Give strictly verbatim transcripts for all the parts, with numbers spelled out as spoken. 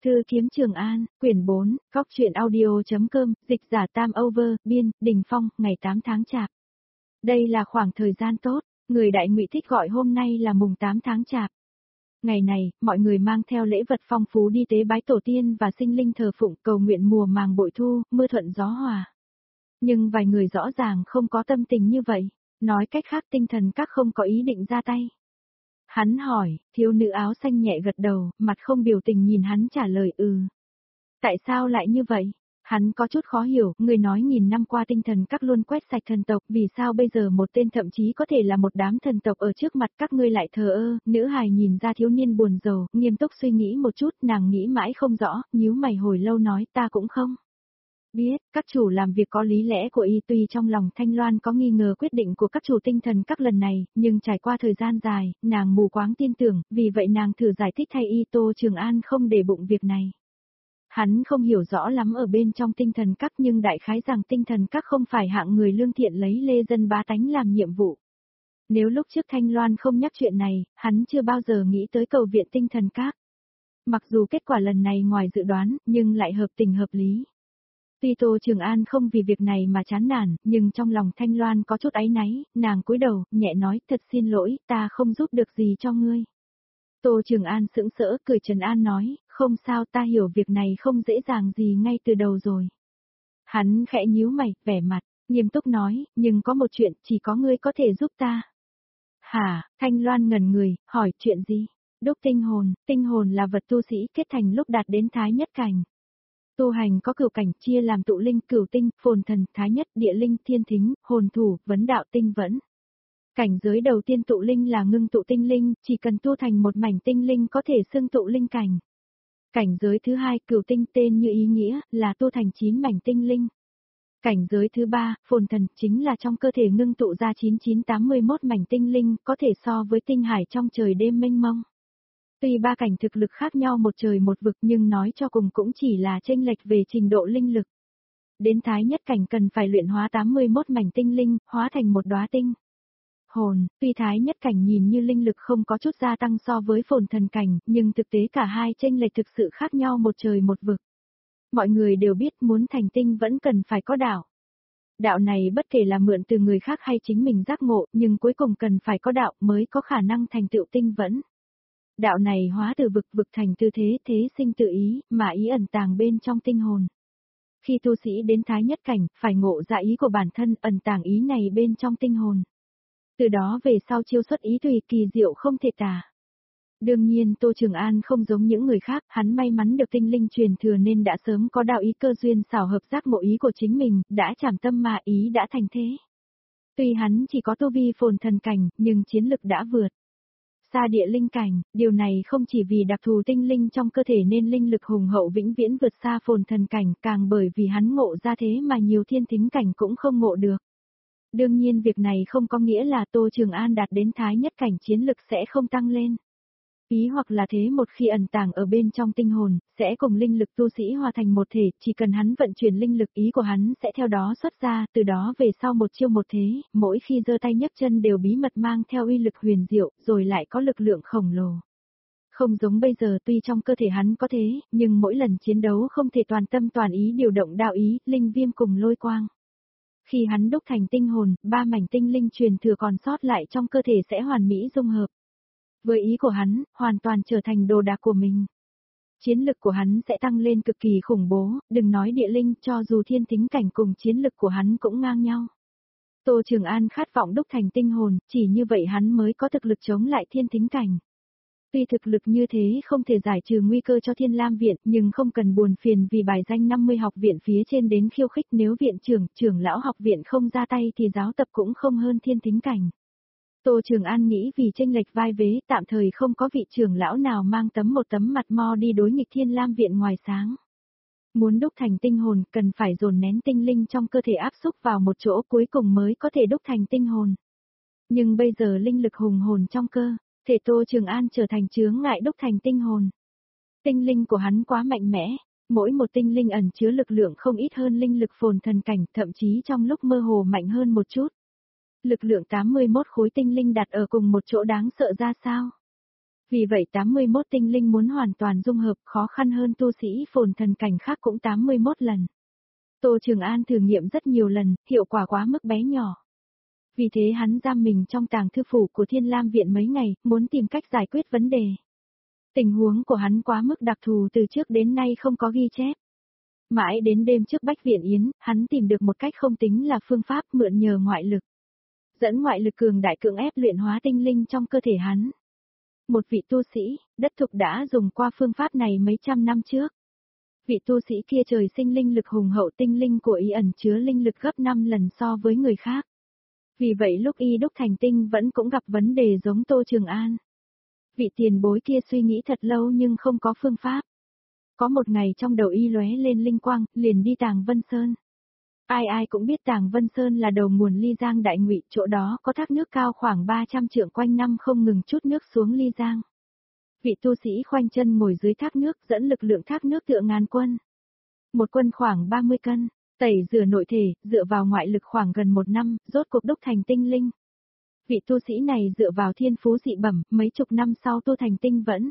Thư kiếm Trường An, quyển bốn, góc truyện audio.com, dịch giả Tam Over, biên, Đình Phong, ngày tám tháng Chạp. Đây là khoảng thời gian tốt, người Đại Ngụy thích gọi hôm nay là mùng tám tháng Chạp. Ngày này, mọi người mang theo lễ vật phong phú đi tế bái tổ tiên và sinh linh thờ phụng cầu nguyện mùa màng bội thu, mưa thuận gió hòa. Nhưng vài người rõ ràng không có tâm tình như vậy, nói cách khác tinh thần các không có ý định ra tay. Hắn hỏi, thiếu nữ áo xanh nhẹ gật đầu, mặt không biểu tình nhìn hắn trả lời ừ. Tại sao lại như vậy? Hắn có chút khó hiểu, người nói nghìn năm qua tinh thần các luôn quét sạch thần tộc, vì sao bây giờ một tên thậm chí có thể là một đám thần tộc ở trước mặt các ngươi lại thờ ơ, nữ hài nhìn ra thiếu niên buồn rầu, nghiêm túc suy nghĩ một chút, nàng nghĩ mãi không rõ, nhíu mày hồi lâu nói ta cũng không. Biết, các chủ làm việc có lý lẽ của y tuy trong lòng Thanh Loan có nghi ngờ quyết định của các chủ tinh thần các lần này, nhưng trải qua thời gian dài, nàng mù quáng tin tưởng, vì vậy nàng thử giải thích thay y Tô Trường An không để bụng việc này. Hắn không hiểu rõ lắm ở bên trong tinh thần các nhưng đại khái rằng tinh thần các không phải hạng người lương thiện lấy lê dân bá tánh làm nhiệm vụ. Nếu lúc trước Thanh Loan không nhắc chuyện này, hắn chưa bao giờ nghĩ tới cầu viện tinh thần các. Mặc dù kết quả lần này ngoài dự đoán, nhưng lại hợp tình hợp lý. Tuy Tô Trường An không vì việc này mà chán nản, nhưng trong lòng Thanh Loan có chút áy náy, nàng cúi đầu, nhẹ nói, thật xin lỗi, ta không giúp được gì cho ngươi. Tô Trường An sững sỡ, cười trấn an nói, không sao, ta hiểu việc này không dễ dàng gì ngay từ đầu rồi. Hắn khẽ nhíu mày, vẻ mặt, nghiêm túc nói, nhưng có một chuyện, chỉ có ngươi có thể giúp ta. Hả, Thanh Loan ngẩn người, hỏi chuyện gì? Đúc tinh hồn, tinh hồn là vật tu sĩ kết thành lúc đạt đến thái nhất cảnh. Tu hành có cửu cảnh chia làm tụ linh, cửu tinh, phồn thần, thái nhất, địa linh, thiên thính, hồn thủ, vấn đạo, tinh vẫn. Cảnh giới đầu tiên tụ linh là ngưng tụ tinh linh, chỉ cần tu thành một mảnh tinh linh có thể xưng tụ linh cảnh. Cảnh giới thứ hai cửu tinh tên như ý nghĩa là tu thành chín mảnh tinh linh. Cảnh giới thứ ba, phồn thần, chính là trong cơ thể ngưng tụ ra chín chín tám mươi mốt mảnh tinh linh, có thể so với tinh hải trong trời đêm mênh mông. Tuy ba cảnh thực lực khác nhau một trời một vực nhưng nói cho cùng cũng chỉ là chênh lệch về trình độ linh lực. Đến thái nhất cảnh cần phải luyện hóa tám mươi mốt mảnh tinh linh, hóa thành một đóa tinh hồn, tuy thái nhất cảnh nhìn như linh lực không có chút gia tăng so với phồn thần cảnh, nhưng thực tế cả hai chênh lệch thực sự khác nhau một trời một vực. Mọi người đều biết muốn thành tinh vẫn cần phải có đạo. Đạo này bất kể là mượn từ người khác hay chính mình giác ngộ, nhưng cuối cùng cần phải có đạo mới có khả năng thành tựu tinh vẫn. Đạo này hóa từ vực vực thành tư thế, thế sinh tự ý, mà ý ẩn tàng bên trong tinh hồn. Khi tu sĩ đến thái nhất cảnh, phải ngộ ra ý của bản thân, ẩn tàng ý này bên trong tinh hồn. Từ đó về sau chiêu xuất ý tùy kỳ diệu không thể tả. Đương nhiên Tô Trường An không giống những người khác, hắn may mắn được tinh linh truyền thừa nên đã sớm có đạo ý cơ duyên xảo hợp giác ngộ ý của chính mình, đã trảm tâm mà ý đã thành thế. Tuy hắn chỉ có tu vi phồn thần cảnh, nhưng chiến lực đã vượt xa địa linh cảnh, điều này không chỉ vì đặc thù tinh linh trong cơ thể nên linh lực hùng hậu vĩnh viễn vượt xa phồn thần cảnh, càng bởi vì hắn ngộ ra thế mà nhiều thiên thính cảnh cũng không ngộ được. Đương nhiên việc này không có nghĩa là Tô Trường An đạt đến thái nhất cảnh chiến lực sẽ không tăng lên. Ý hoặc là thế một khi ẩn tàng ở bên trong tinh hồn, sẽ cùng linh lực tu sĩ hòa thành một thể, chỉ cần hắn vận chuyển linh lực ý của hắn sẽ theo đó xuất ra, từ đó về sau một chiêu một thế, mỗi khi giơ tay nhấc chân đều bí mật mang theo uy lực huyền diệu, rồi lại có lực lượng khổng lồ. Không giống bây giờ tuy trong cơ thể hắn có thế, nhưng mỗi lần chiến đấu không thể toàn tâm toàn ý điều động đạo ý, linh viêm cùng lôi quang. Khi hắn đúc thành tinh hồn, ba mảnh tinh linh truyền thừa còn sót lại trong cơ thể sẽ hoàn mỹ dung hợp. Với ý của hắn, hoàn toàn trở thành đồ đạc của mình. Chiến lực của hắn sẽ tăng lên cực kỳ khủng bố, đừng nói địa linh, cho dù thiên thính cảnh cùng chiến lực của hắn cũng ngang nhau. Tô Trường An khát vọng đúc thành tinh hồn, chỉ như vậy hắn mới có thực lực chống lại thiên thính cảnh. Tuy thực lực như thế không thể giải trừ nguy cơ cho Thiên Lam Viện, nhưng không cần buồn phiền vì bài danh năm mươi học viện phía trên đến khiêu khích, nếu viện trưởng, trưởng lão học viện không ra tay thì giáo tập cũng không hơn thiên thính cảnh. Tô Trường An nghĩ vì chênh lệch vai vế, tạm thời không có vị trưởng lão nào mang tấm một tấm mặt mo đi đối nghịch Thiên Lam Viện ngoài sáng. Muốn đúc thành tinh hồn, cần phải dồn nén tinh linh trong cơ thể áp xúc vào một chỗ cuối cùng mới có thể đúc thành tinh hồn. Nhưng bây giờ linh lực hùng hồn trong cơ thể Tô Trường An trở thành chướng ngại đúc thành tinh hồn. Tinh linh của hắn quá mạnh mẽ, mỗi một tinh linh ẩn chứa lực lượng không ít hơn linh lực phồn thần cảnh, thậm chí trong lúc mơ hồ mạnh hơn một chút. Lực lượng tám mươi mốt khối tinh linh đặt ở cùng một chỗ đáng sợ ra sao? Vì vậy tám mươi mốt tinh linh muốn hoàn toàn dung hợp khó khăn hơn tu sĩ phồn thần cảnh khác cũng tám mươi mốt lần. Tô Trường An thử nghiệm rất nhiều lần, hiệu quả quá mức bé nhỏ. Vì thế hắn giam mình trong tàng thư phủ của Thiên Lam Viện mấy ngày, muốn tìm cách giải quyết vấn đề. Tình huống của hắn quá mức đặc thù từ trước đến nay không có ghi chép. Mãi đến đêm trước Bách Viện Yến, hắn tìm được một cách không tính là phương pháp mượn nhờ ngoại lực. Dẫn ngoại lực cường đại cưỡng ép luyện hóa tinh linh trong cơ thể hắn. Một vị tu sĩ, đất thục đã dùng qua phương pháp này mấy trăm năm trước. Vị tu sĩ kia trời sinh linh lực hùng hậu, tinh linh của y ẩn chứa linh lực gấp năm lần so với người khác. Vì vậy lúc y đúc thành tinh vẫn cũng gặp vấn đề giống Tô Trường An. Vị tiền bối kia suy nghĩ thật lâu nhưng không có phương pháp. Có một ngày trong đầu y lóe lên linh quang, liền đi Tàng Vân Sơn. Ai ai cũng biết Tàng Vân Sơn là đầu nguồn Ly Giang Đại Ngụy, chỗ đó có thác nước cao khoảng ba trăm trượng quanh năm không ngừng chút nước xuống Ly Giang. Vị tu sĩ khoanh chân ngồi dưới thác nước dẫn lực lượng thác nước tựa ngàn quân. Một quân khoảng ba mươi cân, tẩy rửa nội thể, dựa vào ngoại lực khoảng gần một năm, rốt cuộc đúc thành tinh linh. Vị tu sĩ này dựa vào thiên phú dị bẩm, mấy chục năm sau tu thành tinh vẫn.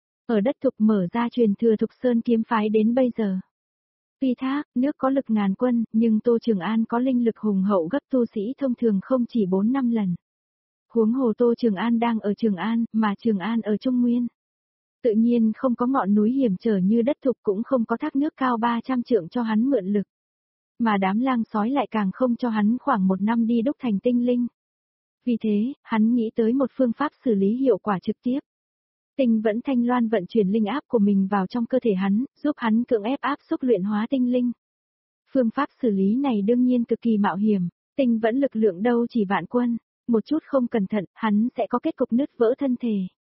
Ở đất Thục mở ra truyền thừa Thục Sơn kiếm phái đến bây giờ. Tuy thác, nước có lực ngàn quân, nhưng Tô Trường An có linh lực hùng hậu gấp tu sĩ thông thường không chỉ bốn năm lần. Huống hồ Tô Trường An đang ở Trường An, mà Trường An ở Trung Nguyên. Tự nhiên không có ngọn núi hiểm trở như đất Thục, cũng không có thác nước cao ba trăm trượng cho hắn mượn lực. Mà đám lang sói lại càng không cho hắn khoảng một năm đi đúc thành tinh linh. Vì thế, hắn nghĩ tới một phương pháp xử lý hiệu quả trực tiếp. Tinh vẫn thanh loan vận chuyển linh áp của mình vào trong cơ thể hắn, giúp hắn cưỡng ép áp xúc luyện hóa tinh linh. Phương pháp xử lý này đương nhiên cực kỳ mạo hiểm, tinh vẫn lực lượng đâu chỉ vạn quân, một chút không cẩn thận, hắn sẽ có kết cục nứt vỡ thân thể.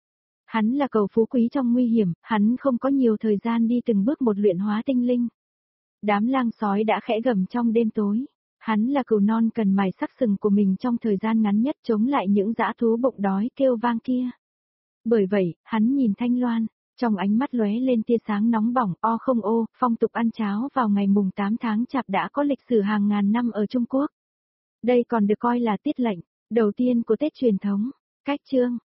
Hắn là cầu phú quý trong nguy hiểm, hắn không có nhiều thời gian đi từng bước một luyện hóa tinh linh. Đám lang sói đã khẽ gầm trong đêm tối. Hắn là cừu non cần mài sắc sừng của mình trong thời gian ngắn nhất chống lại những dã thú bụng đói kêu vang kia. Bởi vậy, hắn nhìn Thanh Loan, trong ánh mắt lóe lên tia sáng nóng bỏng, o không ô, phong tục ăn cháo vào ngày mùng tám tháng Chạp đã có lịch sử hàng ngàn năm ở Trung Quốc. Đây còn được coi là tiết lệnh, đầu tiên của Tết truyền thống. Cách chương